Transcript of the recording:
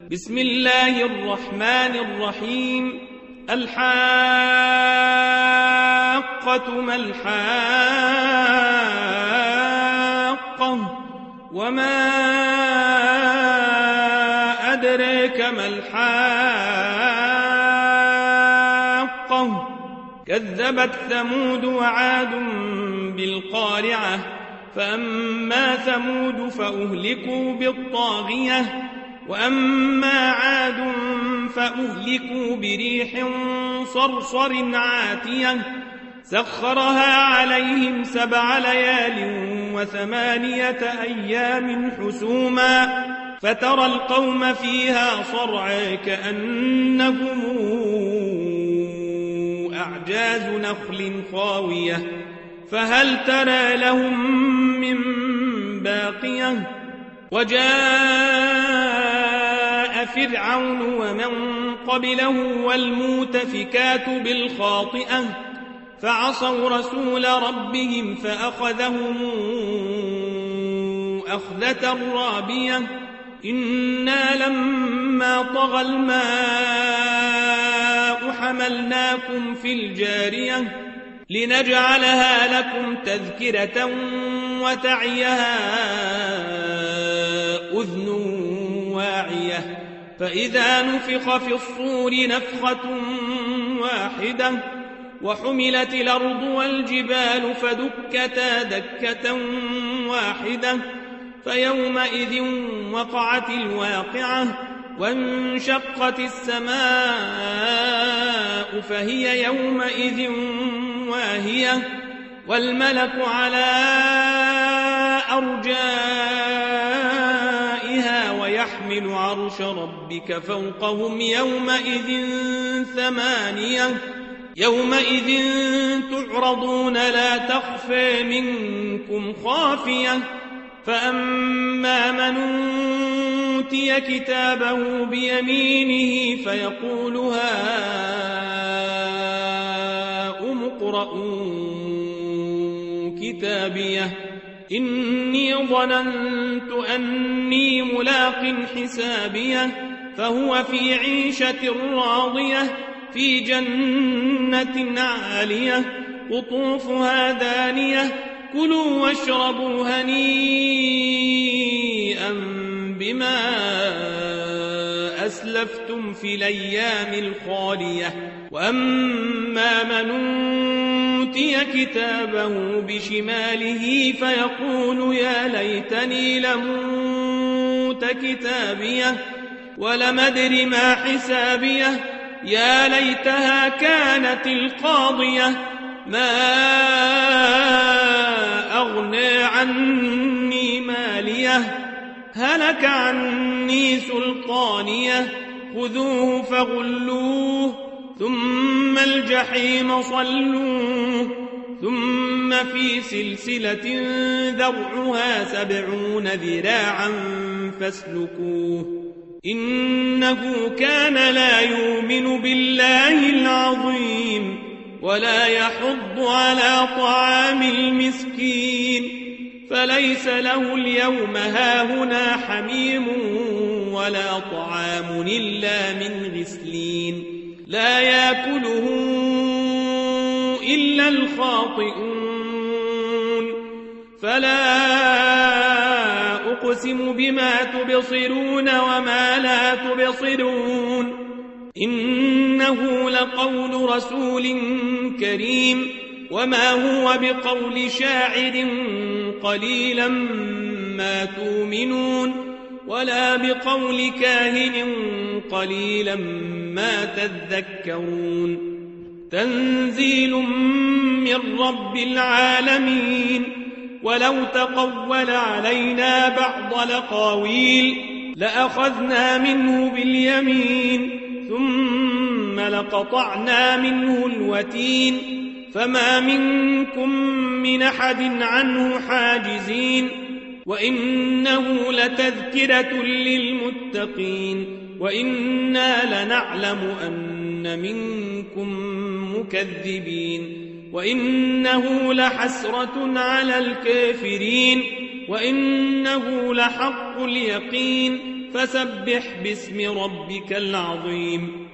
بسم الله الرحمن الرحيم. الحاقة ما الحاقة وما أدريك ما الحاقة كذبت ثمود وعاد بالقارعة فأما ثمود فأهلكوا بالطاغية وأما عاد فأهلكوا بريح صرصر عاتية سخرها عليهم 7 ليال و8 أيام حسوما فترى القوم فيها صرعا كأنهم أعجاز نخل خاوية فهل ترى لهم من باقية وجاء فرعون ومن قبله والمؤتفكات بالخاطئة فعصوا رسول ربهم فأخذهم أخذة رابية إنا لما طغى الماء حملناكم في الجارية لنجعلها لكم تذكرة وتعيها أذن واعية فإذا نفخ في الصور نفخة واحدة وحملت الأرض والجبال فدكتا دكة واحدة فيومئذ وقعت الواقعة وانشقت السماء فهي يومئذ واهية والملك على أرجائها ويحمل عرش ربك فوقهم يومئذ 8 يومئذ تعرضون لا تخفى منكم خافية فأما من أوتي كتابه بيمينه فيقول هاؤم اقرءوا كتابيه إني ظننت أني ملاق حسابيه فهو في عيشة راضية في جنة عالية قطوفها دانية كلوا واشربوا هنيئا بما أسلفتم في الأيام الخالية وأما من أوتي كتابه بشماله فيقول يا ليتني لموت كتابيه ولم أدر ما حسابيه يا ليتها كانت القاضية ما أغنى عني ماليه هلك عني سلطانيه خذوه فغلوه ثم الجحيم صلوه ثم في سلسلة ذرعها 70 ذراعا فاسلكوه إنه كان لا يؤمن بالله العظيم ولا يحض على طعام المسكين فليس له اليوم هاهنا حميم ولا طعام إلا من غسلين لا يأكله إلا الخاطئون فلا أقسم بما تبصرون وما لا تبصرون إنه لقول رسول كريم وما هو بقول شاعر قليلا ما تؤمنون ولا بقول كاهن قليلا ما تذكرون تنزيل من رب العالمين ولو تقول علينا بعض الأقاويل لأخذنا منه باليمين ثم لقطعنا منه الوتين فما منكم من أحد عنه حاجزين وإنه لتذكرة للمتقين وإنا لنعلم أن منكم مكذبين وإنه لحسرة على الكافرين وإنه لحق اليقين فسبح باسم ربك العظيم